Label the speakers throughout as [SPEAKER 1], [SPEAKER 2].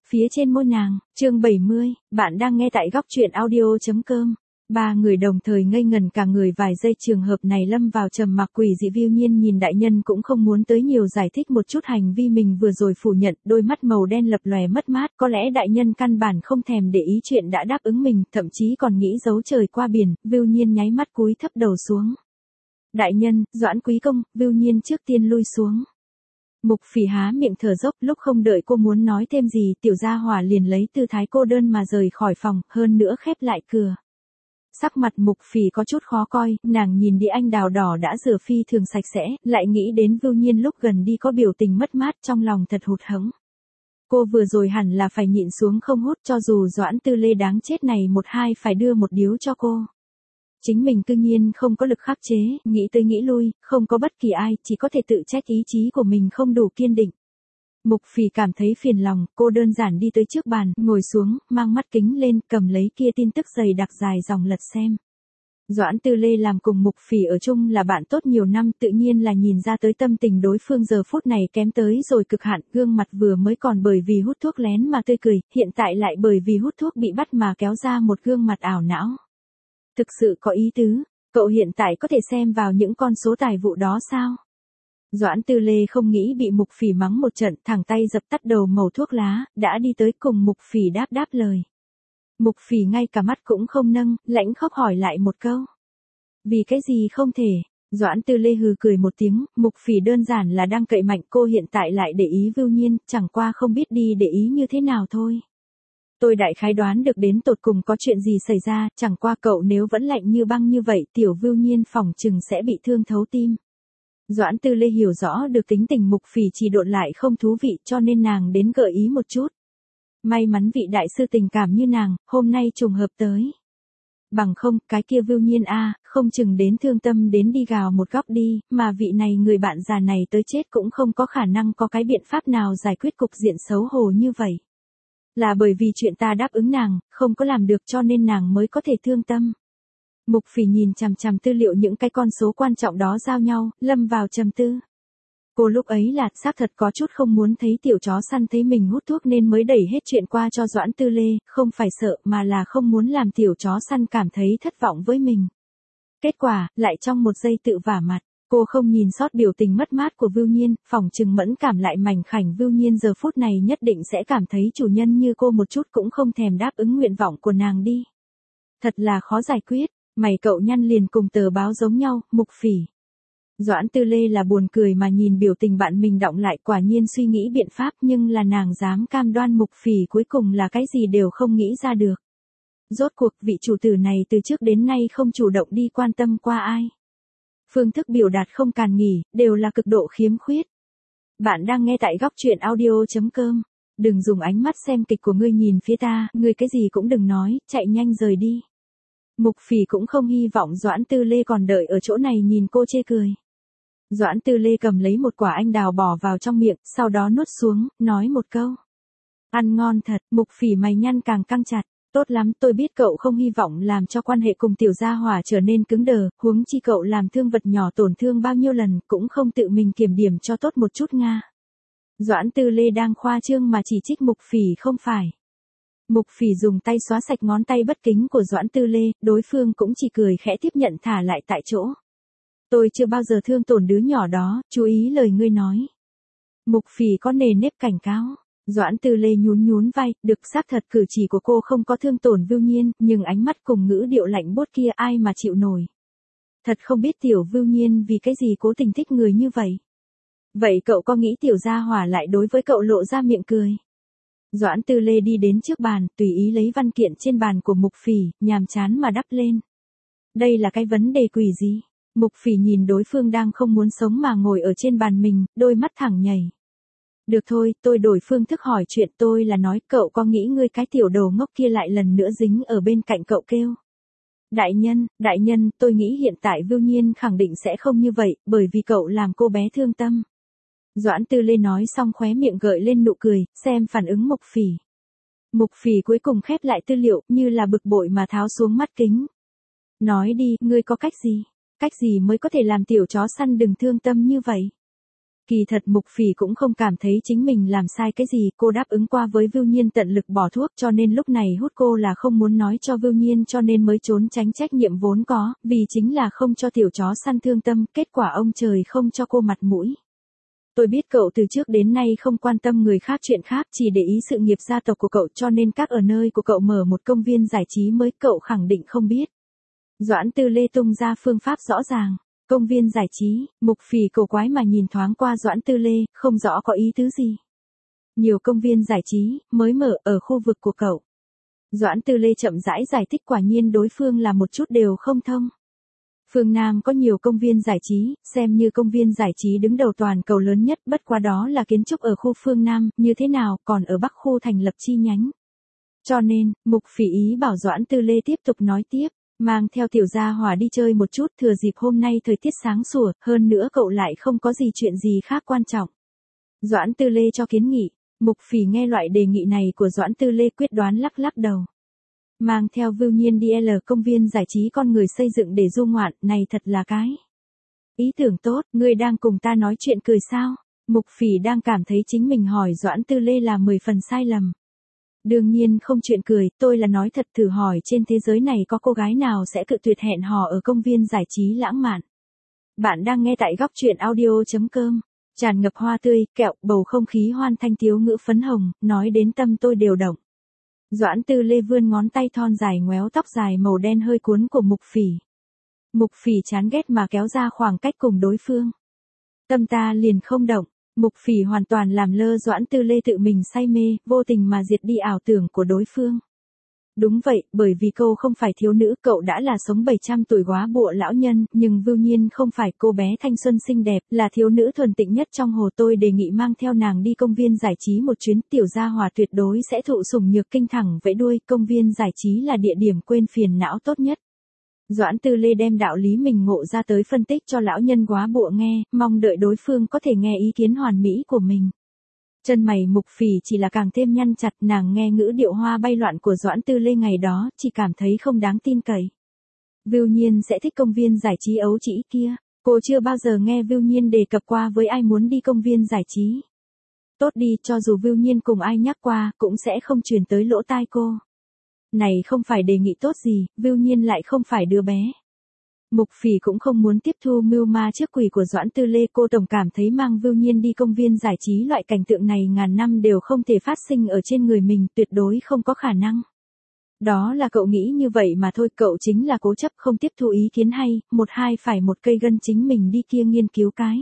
[SPEAKER 1] phía trên môi nàng. Chương 70, bạn đang nghe tại góc truyện audio.com. Ba người đồng thời ngây ngần cả người vài giây, trường hợp này lâm vào trầm mặc quỷ dị. Viu Nhiên nhìn đại nhân cũng không muốn tới nhiều giải thích một chút hành vi mình vừa rồi phủ nhận, đôi mắt màu đen lập lòe mất mát, có lẽ đại nhân căn bản không thèm để ý chuyện đã đáp ứng mình, thậm chí còn nghĩ giấu trời qua biển. Viu Nhiên nháy mắt cúi thấp đầu xuống. Đại nhân, Doãn quý công. Viu Nhiên trước tiên lui xuống. Mục Phỉ há miệng thở dốc, lúc không đợi cô muốn nói thêm gì, tiểu gia hỏa liền lấy tư thái cô đơn mà rời khỏi phòng, hơn nữa khép lại cửa. Sắc mặt Mục Phỉ có chút khó coi, nàng nhìn đĩa anh đào đỏ đã rửa phi thường sạch sẽ, lại nghĩ đến Viu Nhiên lúc gần đi có biểu tình mất mát, trong lòng thật hụt hẫng. Cô vừa rồi hẳn là phải nhịn xuống không hút, cho dù Doãn Tư Lê đáng chết này một hai phải đưa một điếu cho cô. Chính mình cư nhiên không có lực khắc chế, nghĩ tới nghĩ lui, không có bất kỳ ai, chỉ có thể tự trách ý chí của mình không đủ kiên định. Mục Phỉ cảm thấy phiền lòng, cô đơn giản đi tới trước bàn, ngồi xuống, mang mắt kính lên, cầm lấy kia tin tức dày đặc dài dòng lật xem. Doãn Tư Lê làm cùng Mục Phỉ ở chung là bạn tốt nhiều năm, tự nhiên là nhìn ra tới tâm tình đối phương giờ phút này kém tới rồi cực hạn, gương mặt vừa mới còn bởi vì hút thuốc lén mà tươi cười, hiện tại lại bởi vì hút thuốc bị bắt mà kéo ra một gương mặt ảo não. Thực sự có ý tứ, cậu hiện tại có thể xem vào những con số tài vụ đó sao? Doãn Tư Lê không nghĩ bị Mục Phỉ mắng một trận, thẳng tay dập tắt đầu mẩu thuốc lá, đã đi tới cùng Mục Phỉ đáp lời. Mục Phỉ ngay cả mắt cũng không nâng, lãnh khóc hỏi lại một câu. Vì cái gì không thể? Doãn Tư Lê hừ cười một tiếng, Mục Phỉ đơn giản là đang cậy mạnh, cô hiện tại lại để ý Viu Nhiên, chẳng qua không biết đi để ý như thế nào thôi. Tôi đại khái đoán được đến tột cùng có chuyện gì xảy ra, chẳng qua cậu nếu vẫn lạnh như băng như vậy, tiểu Viu Nhiên phỏng chừng sẽ bị thương thấu tim. Doãn Tư Lê hiểu rõ được tính tình Mục Phỉ chỉ độn lại không thú vị, cho nên nàng đến gợi ý một chút. May mắn vị đại sư tình cảm như nàng, hôm nay trùng hợp tới. Bằng không, cái kia Viu Nhiên không chừng đến thương tâm đến đi gào một góc đi, mà vị này người bạn già này tới chết cũng không có khả năng có cái biện pháp nào giải quyết cục diện xấu hổ như vậy. Là bởi vì chuyện ta đáp ứng nàng, không có làm được cho nên nàng mới có thể thương tâm. Mục Phỉ nhìn chằm chằm tư liệu những cái con số quan trọng đó giao nhau, lâm vào trầm tư. Cô lúc ấy là xác thật có chút không muốn thấy tiểu chó săn thấy mình hút thuốc nên mới đẩy hết chuyện qua cho Doãn Tư Lê, không phải sợ mà là không muốn làm tiểu chó săn cảm thấy thất vọng với mình. Kết quả, lại trong một giây tự vả mặt. Cô không nhìn sót biểu tình mất mát của Viu Nhiên, phỏng chừng mẫn cảm lại mảnh khảnh Viu Nhiên giờ phút này nhất định sẽ cảm thấy chủ nhân như cô một chút cũng không thèm đáp ứng nguyện vọng của nàng đi. Thật là khó giải quyết, mày cậu nhăn liền cùng tờ báo giống nhau, Mục Phỉ. Doãn Tư Lê là buồn cười mà nhìn biểu tình bạn mình đọng lại, quả nhiên suy nghĩ biện pháp nhưng là nàng dám cam đoan Mục Phỉ cuối cùng là cái gì đều không nghĩ ra được. Rốt cuộc vị chủ tử này từ trước đến nay không chủ động đi quan tâm qua ai. Phương thức biểu đạt không càn nghỉ, đều là cực độ khiếm khuyết. Bạn đang nghe tại góc truyện audio.com. Đừng dùng ánh mắt xem kịch của ngươi nhìn phía ta, ngươi cái gì cũng đừng nói, chạy nhanh rời đi. Mục Phỉ cũng không hy vọng Doãn Tư Lê còn đợi ở chỗ này nhìn cô chê cười. Doãn Tư Lê cầm lấy một quả anh đào bỏ vào trong miệng, sau đó nuốt xuống, nói một câu. Ăn ngon thật. Mục Phỉ mày nhăn càng căng chặt. Tốt lắm, tôi biết cậu không hy vọng làm cho quan hệ cùng tiểu gia hỏa trở nên cứng đờ, huống chi cậu làm thương vật nhỏ tổn thương bao nhiêu lần, cũng không tự mình kiểm điểm cho tốt một chút nga. Doãn Tư Lê đang khoa trương mà chỉ trích Mục Phỉ không phải. Mục Phỉ dùng tay xóa sạch ngón tay bất kính của Doãn Tư Lê, đối phương cũng chỉ cười khẽ tiếp nhận thả lại tại chỗ. Tôi chưa bao giờ thương tổn đứa nhỏ đó, chú ý lời ngươi nói. Mục Phỉ có nề nếp cảnh cáo. Doãn Tư Lê nhún vai, được xác thật cử chỉ của cô không có thương tổn Viu Nhiên, nhưng ánh mắt cùng ngữ điệu lạnh buốt kia ai mà chịu nổi. Thật không biết tiểu Viu Nhiên vì cái gì cố tình thích người như vậy. Vậy cậu có nghĩ tiểu gia hỏa lại đối với cậu lộ ra miệng cười? Doãn Tư Lê đi đến trước bàn, tùy ý lấy văn kiện trên bàn của Mục Phỉ, nhàm chán mà đắp lên. Đây là cái vấn đề quỷ gì? Mục Phỉ nhìn đối phương đang không muốn sống mà ngồi ở trên bàn mình, đôi mắt thẳng nhảy. Được thôi, tôi đổi phương thức hỏi chuyện, tôi là nói cậu có nghĩ ngươi cái tiểu đồ ngốc kia lại lần nữa dính ở bên cạnh cậu kêu. Đại nhân, tôi nghĩ hiện tại Viu Nhiên khẳng định sẽ không như vậy, bởi vì cậu làm cô bé thương tâm. Doãn Tư Lê nói xong khóe miệng gợi lên nụ cười, xem phản ứng Mục Phỉ. Mục Phỉ cuối cùng khép lại tư liệu, như là bực bội mà tháo xuống mắt kính. Nói đi, ngươi có cách gì? Cách gì mới có thể làm tiểu chó săn đừng thương tâm như vậy? Kỳ thật Mục Phỉ cũng không cảm thấy chính mình làm sai cái gì, cô đáp ứng qua với Vưu Nhiên tận lực bỏ thuốc cho nên lúc này hút cô là không muốn nói cho Vưu Nhiên cho nên mới trốn tránh trách nhiệm vốn có, vì chính là không cho tiểu chó săn thương tâm, kết quả ông trời không cho cô mặt mũi. Tôi biết cậu từ trước đến nay không quan tâm người khác chuyện khác, chỉ để ý sự nghiệp gia tộc của cậu cho nên các ở nơi của cậu mở một công viên giải trí mới cậu khẳng định không biết. Doãn Tư Lê tung ra phương pháp rõ ràng. Công viên giải trí, Mục Phỉ cổ quái mà nhìn thoáng qua Doãn Tư Lê, không rõ có ý tứ gì. Nhiều công viên giải trí, mới mở ở khu vực của cậu. Doãn Tư Lê chậm rãi giải thích quả nhiên đối phương là một chút đều không thông. Phương Nam có nhiều công viên giải trí, xem như công viên giải trí đứng đầu toàn cầu lớn nhất, bất quá đó là kiến trúc ở khu Phương Nam, như thế nào, còn ở Bắc khu thành lập chi nhánh. Cho nên, Mục Phỉ ý bảo Doãn Tư Lê tiếp tục nói tiếp. Mang theo tiểu gia hỏa đi chơi một chút, thừa dịp hôm nay thời tiết sáng sủa, hơn nữa cậu lại không có gì chuyện gì khác quan trọng. Doãn Tư Lê cho kiến nghị, Mục Phỉ nghe loại đề nghị này của Doãn Tư Lê quyết đoán lắc lắc đầu. Mang theo Vưu Nhiên đi công viên giải trí con người xây dựng để du ngoạn, này thật là cái ý tưởng tốt, ngươi đang cùng ta nói chuyện cười sao? Mục Phỉ đang cảm thấy chính mình hỏi Doãn Tư Lê là 10 phần sai lầm. Đương nhiên không chuyện cười, tôi là nói thật, thử hỏi trên thế giới này có cô gái nào sẽ cự tuyệt hẹn hò ở công viên giải trí lãng mạn. Bạn đang nghe tại góc truyện audio.com. Tràn ngập hoa tươi, kẹo, bầu không khí hoan thanh thiếu ngữ phấn hồng, nói đến tâm tôi đều động. Doãn Tư Lê vươn ngón tay thon dài ngoéo tóc dài màu đen hơi cuốn của Mục Phỉ. Mục Phỉ chán ghét mà kéo ra khoảng cách cùng đối phương. Tâm ta liền không động. Mục Phỉ hoàn toàn làm lơ Doãn Tư Lê tự mình say mê, vô tình mà diệt đi ảo tưởng của đối phương. Đúng vậy, bởi vì cô không phải thiếu nữ, cậu đã là sống 700 tuổi góa bụa lão nhân, nhưng Vưu Nhiên không phải, cô bé thanh xuân xinh đẹp, là thiếu nữ thuần tịnh nhất trong hồ. Tôi đề nghị mang theo nàng đi công viên giải trí một chuyến, tiểu gia hòa tuyệt đối sẽ thụ sủng nhược kinh thẳng vẫy đuôi, công viên giải trí là địa điểm quên phiền não tốt nhất. Doãn Tư Lê đem đạo lý mình ngộ ra tới phân tích cho lão nhân góa bụa nghe, mong đợi đối phương có thể nghe ý kiến hoàn mỹ của mình. Chân mày Mục Phỉ chỉ là càng thêm nhăn chặt, nàng nghe ngữ điệu hoa bay loạn của Doãn Tư Lê ngày đó, chỉ cảm thấy không đáng tin cậy. Vưu Nhiên sẽ thích công viên giải trí ấu trĩ kia, cô chưa bao giờ nghe Vưu Nhiên đề cập qua với ai muốn đi công viên giải trí. Tốt đi, cho dù Vưu Nhiên cùng ai nhắc qua, cũng sẽ không truyền tới lỗ tai cô. Này không phải đề nghị tốt gì, Vưu Nhiên lại không phải đứa bé. Mục Phỉ cũng không muốn tiếp thu mưu ma trước quỷ của Doãn Tư Lê, cô tổng cảm thấy mang Vưu Nhiên đi công viên giải trí loại cảnh tượng này ngàn năm đều không thể phát sinh ở trên người mình, tuyệt đối không có khả năng. Đó là cậu nghĩ như vậy mà thôi, cậu chính là cố chấp không tiếp thu ý kiến hay, một hai phải một cây gân chính mình đi kia nghiên cứu cái.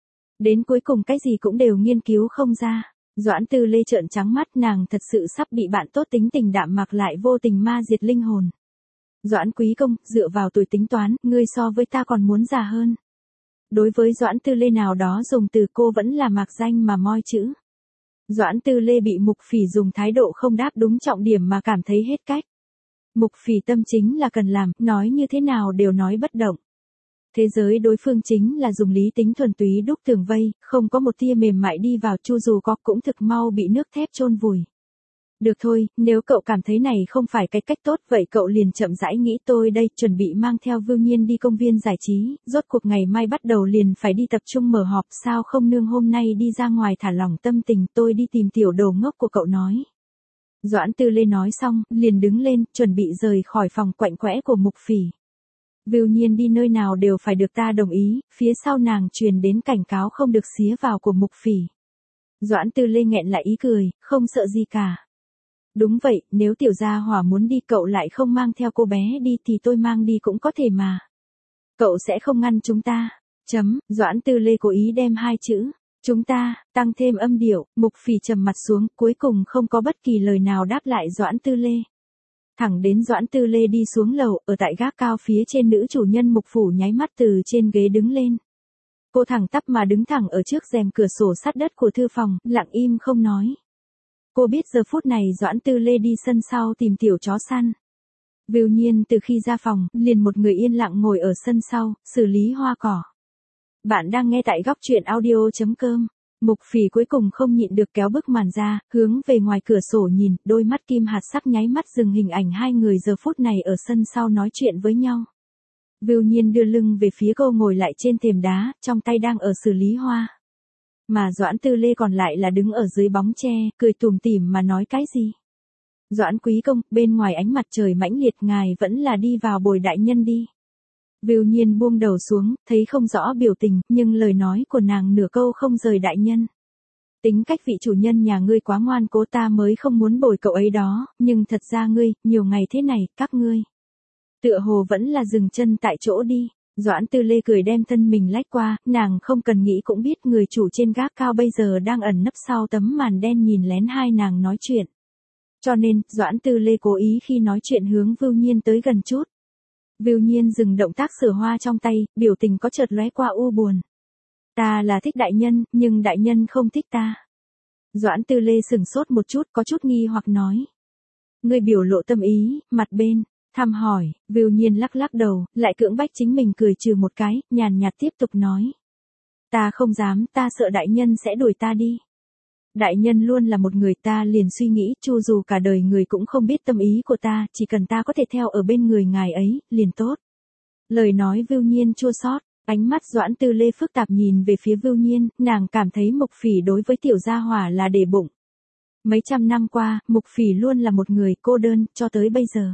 [SPEAKER 1] Đến cuối cùng cái gì cũng đều nghiên cứu không ra. Doãn Tư Lê trợn trắng mắt, nàng thật sự sắp bị bạn tốt tính tình đạm mạc lại vô tình ma diệt linh hồn. Doãn Quý Công, dựa vào tuổi tính toán, ngươi so với ta còn muốn già hơn. Đối với Doãn Tư Lê nào đó dùng từ cô vẫn là mạc danh mà moi chữ. Doãn Tư Lê bị Mục Phỉ dùng thái độ không đáp đúng trọng điểm mà cảm thấy hết cách. Mục Phỉ tâm chính là cần làm, nói như thế nào đều nói bất động. Thế giới đối phương chính là dùng lý tính thuần túy đúc tường vây, không có một tia mềm mại đi vào, chu dù có cũng thực mau bị nước thép chôn vùi. Được thôi, nếu cậu cảm thấy này không phải cái cách tốt, vậy cậu liền chậm rãi nghĩ, tôi đây chuẩn bị mang theo Vưu Nhiên đi công viên giải trí, rốt cuộc ngày mai bắt đầu liền phải đi tập trung mở họp, sao không nương hôm nay đi ra ngoài thả lỏng tâm tình, tôi đi tìm tiểu đồ ngốc của cậu nói. Doãn Tư Lê nói xong, liền đứng lên, chuẩn bị rời khỏi phòng quạnh quẽ của Mục Phỉ. Vưu Nhiên đi nơi nào đều phải được ta đồng ý, phía sau nàng truyền đến cảnh cáo không được xía vào của Mục Phỉ. Doãn Tư Lê nghẹn lại ý cười, không sợ gì cả. Đúng vậy, nếu tiểu gia hỏa muốn đi cậu lại không mang theo cô bé đi thì tôi mang đi cũng có thể mà. Cậu sẽ không ngăn chúng ta. Doãn Tư Lê cố ý đem hai chữ, chúng ta, tăng thêm âm điệu, Mục Phỉ trầm mặt xuống, cuối cùng không có bất kỳ lời nào đáp lại Doãn Tư Lê. Thẳng đến Doãn Tư Lê đi xuống lầu, ở tại gác cao phía trên nữ chủ nhân Mục Phủ nháy mắt từ trên ghế đứng lên. Cô thẳng tắp mà đứng thẳng ở trước rèm cửa sổ sắt đất của thư phòng, lặng im không nói. Cô biết giờ phút này Doãn Tư Lê đi sân sau tìm tiểu chó săn. Vưu Nhiên từ khi ra phòng, liền một người yên lặng ngồi ở sân sau, xử lý hoa cỏ. Bạn đang nghe tại góc truyện audio.com. Mục Phỉ cuối cùng không nhịn được kéo bức màn ra, hướng về ngoài cửa sổ nhìn, đôi mắt kim hạt sắc nháy mắt dừng hình ảnh hai người giờ phút này ở sân sau nói chuyện với nhau. Vưu Nhiên đưa lưng về phía cô ngồi lại trên thềm đá, trong tay đang ở xử lý hoa. Mà Doãn Tư Lê còn lại là đứng ở dưới bóng tre, cười tủm tỉm mà nói cái gì. Doãn quý công, bên ngoài ánh mặt trời mãnh liệt ngài vẫn là đi vào bồi đại nhân đi. Vưu Nhiên buông đầu xuống, thấy không rõ biểu tình, nhưng lời nói của nàng nửa câu không rời đại nhân. Tính cách vị chủ nhân nhà ngươi quá ngoan cố, ta mới không muốn bồi cậu ấy đó, nhưng thật ra ngươi, nhiều ngày thế này, các ngươi. Tựa hồ vẫn là dừng chân tại chỗ đi. Doãn Tư Lê cười đem thân mình lách qua, nàng không cần nghĩ cũng biết người chủ trên gác cao bây giờ đang ẩn nấp sau tấm màn đen nhìn lén hai nàng nói chuyện. Cho nên, Doãn Tư Lê cố ý khi nói chuyện hướng Vưu Nhiên tới gần chút. Vưu Nhiên dừng động tác sửa hoa trong tay, biểu tình có chợt lóe qua u buồn. Ta là thích đại nhân, nhưng đại nhân không thích ta. Doãn Tư Lê sừng sốt một chút, có chút nghi hoặc nói. Ngươi biểu lộ tâm ý, mặt bên, thăm hỏi, Vưu Nhiên lắc lắc đầu, lại cưỡng bách chính mình cười trừ một cái, nhàn nhạt tiếp tục nói. Ta không dám, ta sợ đại nhân sẽ đuổi ta đi. Đại nhân luôn là một người, ta liền suy nghĩ, chu dù cả đời người cũng không biết tâm ý của ta, chỉ cần ta có thể theo ở bên người ngài ấy, liền tốt. Lời nói Vưu Nhiên chua xót, ánh mắt Doãn Tư Lê phức tạp nhìn về phía Vưu Nhiên, nàng cảm thấy Mục Phỉ đối với tiểu gia hỏa là để bụng. Mấy trăm năm qua, Mục Phỉ luôn là một người cô đơn, cho tới bây giờ.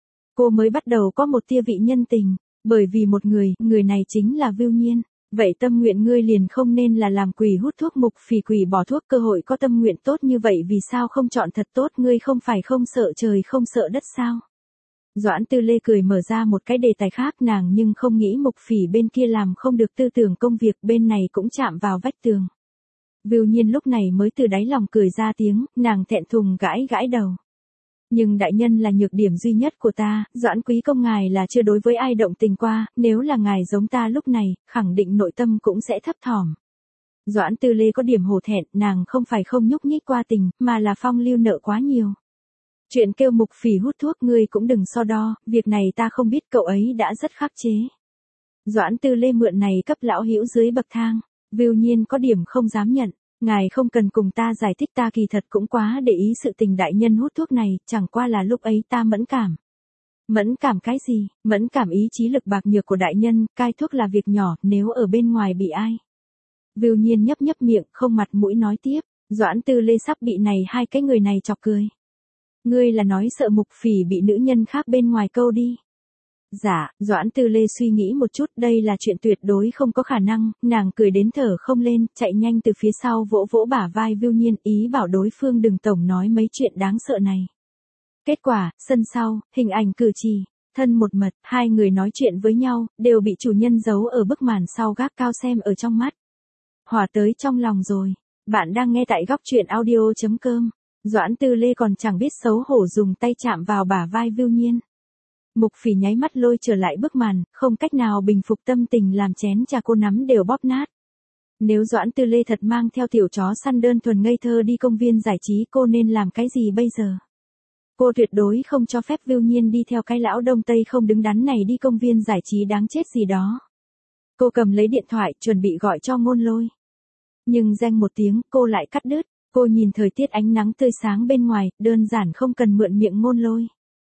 [SPEAKER 1] Cô mới bắt đầu có một tia vị nhân tình, bởi vì một người này chính là Vưu Nhiên. Vậy tâm nguyện ngươi liền không nên là làm quỷ hút thuốc. Mục Phỉ quỷ bỏ thuốc, cơ hội có tâm nguyện tốt như vậy vì sao không chọn thật tốt, ngươi không phải không sợ trời không sợ đất sao? Doãn Tư Lê cười mở ra một cái đề tài khác, nàng nhưng không nghĩ Mục Phỉ bên kia làm không được tư tưởng công việc, bên này cũng chạm vào vách tường. Vưu Nhiên lúc này mới từ đáy lòng cười ra tiếng, nàng thẹn thùng gãi gãi đầu. Nhưng đại nhân là nhược điểm duy nhất của ta, Doãn quý công ngài là chưa đối với ai động tình qua, nếu là ngài giống ta lúc này, khẳng định nội tâm cũng sẽ thấp thỏm. Doãn Tư Lê có điểm hổ thẹn, nàng không phải không nhúc nhích qua tình, mà là phong lưu nợ quá nhiều. Chuyện kêu Mục Phỉ hút thuốc ngươi cũng đừng so đo, việc này ta không biết, cậu ấy đã rất khắc chế. Doãn Tư Lê mượn này cấp lão hữu dưới bậc thang, Vưu Nhiên có điểm không dám nhận. Ngài không cần cùng ta giải thích, ta kỳ thật cũng quá để ý sự tình đại nhân hút thuốc này, chẳng qua là lúc ấy ta mẫn cảm. Mẫn cảm cái gì? Mẫn cảm ý chí lực bạc nhược của đại nhân, cai thuốc là việc nhỏ, nếu ở bên ngoài bị ai. Vưu Nhiên nhấp nhấp miệng, không mặt mũi nói tiếp, Doãn Tư Lê sắp bị này hai cái người này chọc cười. Ngươi là nói sợ Mục Phỉ bị nữ nhân khác bên ngoài câu đi. Dạ, Doãn Tư Lê suy nghĩ một chút, đây là chuyện tuyệt đối không có khả năng, nàng cười đến thở không lên, chạy nhanh từ phía sau vỗ vỗ bả vai Vưu Nhiên, ý bảo đối phương đừng tổng nói mấy chuyện đáng sợ này. Kết quả, sân sau, hình ảnh cử chỉ, thân một mật, hai người nói chuyện với nhau, đều bị chủ nhân giấu ở bức màn sau gác cao xem ở trong mắt. Hòa tới trong lòng rồi, bạn đang nghe tại góc truyện audio.com, Doãn Tư Lê còn chẳng biết xấu hổ dùng tay chạm vào bả vai Vưu Nhiên. Mục Phỉ nháy mắt lôi trở lại bức màn, không cách nào bình phục tâm tình, làm chén trà cô nắm đều bóp nát. Nếu Doãn Tư Lê thật mang theo tiểu chó săn đơn thuần ngây thơ đi công viên giải trí, cô nên làm cái gì bây giờ? Cô tuyệt đối không cho phép Vưu Nhiên đi theo cái lão đông tây không đứng đắn này đi công viên giải trí đáng chết gì đó. Cô cầm lấy điện thoại, chuẩn bị gọi cho Ngôn Lôi. Nhưng reng một tiếng, cô lại cắt đứt. Cô nhìn thời tiết ánh nắng tươi sáng bên ngoài, đơn giản không cần mượn miệng Ngôn Lôi.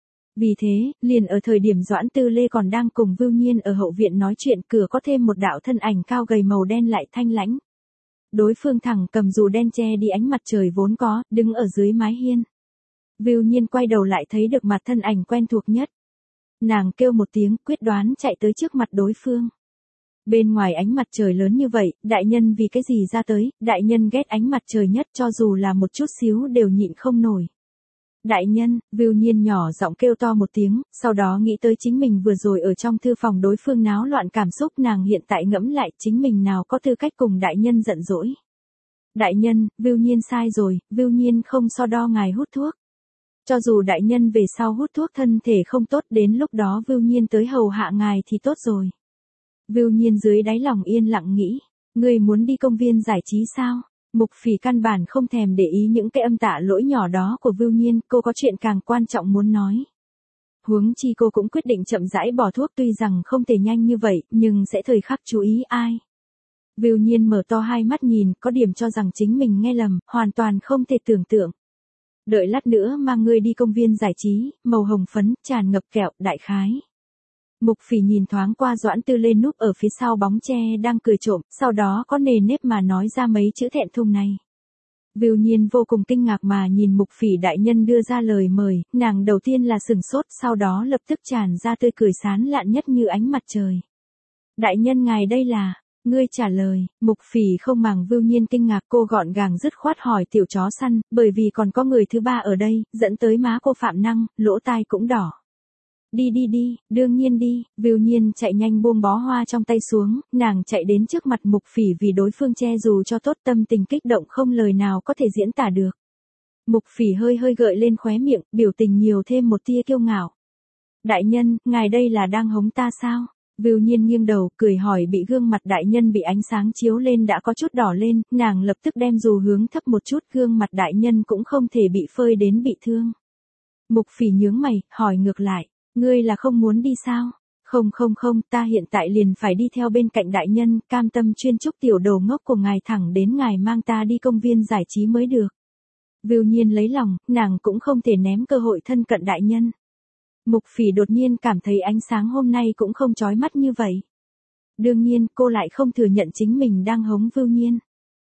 [SPEAKER 1] Vì thế, liền ở thời điểm Doãn Tư Lê còn đang cùng Vưu Nhiên ở hậu viện nói chuyện, cửa có thêm một đạo thân ảnh cao gầy màu đen lại thanh lãnh. Đối phương thẳng cầm dù đen che đi ánh mặt trời vốn có, đứng ở dưới mái hiên. Vưu Nhiên quay đầu lại thấy được mặt thân ảnh quen thuộc nhất. Nàng kêu một tiếng, quyết đoán chạy tới trước mặt đối phương. Bên ngoài ánh mặt trời lớn như vậy, đại nhân vì cái gì ra tới, đại nhân ghét ánh mặt trời nhất, cho dù là một chút xíu đều nhịn không nổi. Đại nhân, Vưu Nhiên nhỏ giọng kêu to một tiếng, sau đó nghĩ tới chính mình vừa rồi ở trong thư phòng đối phương náo loạn cảm xúc, nàng hiện tại ngẫm lại chính mình nào có tư cách cùng đại nhân giận dỗi. Đại nhân, Vưu Nhiên sai rồi, Vưu Nhiên không so đo ngài hút thuốc. Cho dù đại nhân về sau hút thuốc thân thể không tốt, đến lúc đó Vưu Nhiên tới hầu hạ ngài thì tốt rồi. Vưu Nhiên dưới đáy lòng yên lặng nghĩ, ngươi muốn đi công viên giải trí sao? Mục Phỉ căn bản không thèm để ý những cái âm tạ lỗi nhỏ đó của Vưu Nhiên, cô có chuyện càng quan trọng muốn nói. Huống chi cô cũng quyết định chậm rãi bỏ thuốc, tuy rằng không thể nhanh như vậy, nhưng sẽ thời khắc chú ý ai. Vưu Nhiên mở to hai mắt nhìn, có điểm cho rằng chính mình nghe lầm, hoàn toàn không thể tưởng tượng. Đợi lát nữa mang ngươi đi công viên giải trí, màu hồng phấn, tràn ngập kẹo, đại khái. Mục Phỉ nhìn thoáng qua Doãn Tư Lê núp ở phía sau bóng tre đang cười trộm, sau đó có nề nếp mà nói ra mấy chữ thẹn thùng này. Viu Nhiên vô cùng kinh ngạc mà nhìn Mục Phỉ đại nhân đưa ra lời mời, nàng đầu tiên là sửng sốt, sau đó lập tức tràn ra tươi cười sán lạn nhất như ánh mặt trời. Đại nhân ngài đây là, ngươi trả lời, Mục Phỉ không màng Viu Nhiên kinh ngạc, cô gọn gàng dứt khoát hỏi tiểu chó săn, bởi vì còn có người thứ ba ở đây, dẫn tới má cô phạm năng, lỗ tai cũng đỏ. Đi, đương nhiên đi, Viu Nhiên chạy nhanh buông bó hoa trong tay xuống, nàng chạy đến trước mặt Mục Phỉ vì đối phương che dù cho tốt, tâm tình kích động không lời nào có thể diễn tả được. Mục Phỉ hơi gợi lên khóe miệng, biểu tình nhiều thêm một tia kiêu ngạo. Đại nhân, ngài đây là đang hống ta sao? Viu Nhiên nghiêng đầu, cười hỏi, bị gương mặt đại nhân bị ánh sáng chiếu lên đã có chút đỏ lên, nàng lập tức đem dù hướng thấp một chút, gương mặt đại nhân cũng không thể bị phơi đến bị thương. Mục Phỉ nhướng mày, hỏi ngược lại, ngươi là không muốn đi sao? Không, ta hiện tại liền phải đi theo bên cạnh đại nhân, cam tâm chuyên chúc tiểu đồ ngốc của ngài thẳng đến ngài mang ta đi công viên giải trí mới được. Viu Nhiên lấy lòng, nàng cũng không thể ném cơ hội thân cận đại nhân. Mục Phỉ đột nhiên cảm thấy ánh sáng hôm nay cũng không chói mắt như vậy. Đương nhiên, cô lại không thừa nhận chính mình đang hống Viu Nhiên.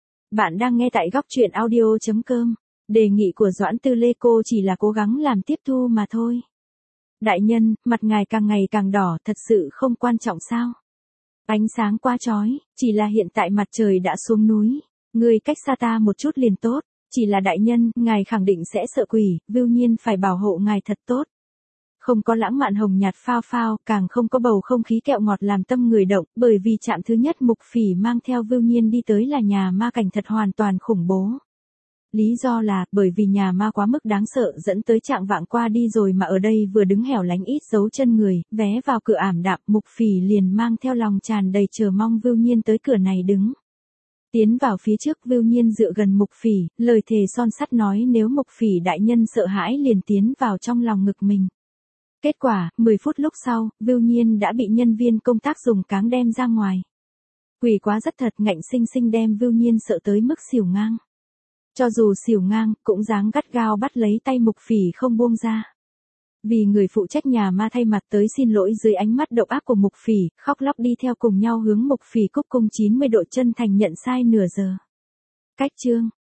[SPEAKER 1] Bạn đang nghe tại góc truyện audio.com. Đề nghị của Doãn Tư Lê, cô chỉ là cố gắng làm tiếp thu mà thôi. Đại nhân, mặt ngài càng ngày càng đỏ, thật sự không quan trọng sao? Ánh sáng quá chói, chỉ là hiện tại mặt trời đã xuống núi. Ngươi cách xa ta một chút liền tốt. Chỉ là đại nhân, ngài khẳng định sẽ sợ quỷ, Viu Nhiên phải bảo hộ ngài thật tốt. Không có lãng mạn hồng nhạt phao phao, càng không có bầu không khí kẹo ngọt làm tâm người động, bởi vì trạm thứ nhất Mục Phỉ mang theo Viu Nhiên đi tới là nhà ma cảnh thật hoàn toàn khủng bố. Lý do là, bởi vì nhà ma quá mức đáng sợ dẫn tới trạng vạng qua đi rồi mà ở đây vừa đứng hẻo lánh ít dấu chân người, vé vào cửa ảm đạm, Mục Phỉ liền mang theo lòng tràn đầy chờ mong Viu Nhiên tới cửa này đứng. Tiến vào phía trước, Viu Nhiên dựa gần Mục Phỉ, lời thề son sắt nói nếu Mục Phỉ đại nhân sợ hãi liền tiến vào trong lòng ngực mình. Kết quả, 10 phút lúc sau, Viu Nhiên đã bị nhân viên công tác dùng cáng đem ra ngoài. Quỷ quá rất thật, ngạnh sinh sinh đem Viu Nhiên sợ tới mức xỉu ngang. Cho dù xỉu ngang, cũng dáng gắt gao bắt lấy tay Mục Phỉ không buông ra. Vì người phụ trách nhà ma thay mặt tới xin lỗi dưới ánh mắt độc ác của Mục Phỉ, khóc lóc đi theo cùng nhau hướng Mục Phỉ cúc cung 90 độ chân thành nhận sai nửa giờ. Cách chương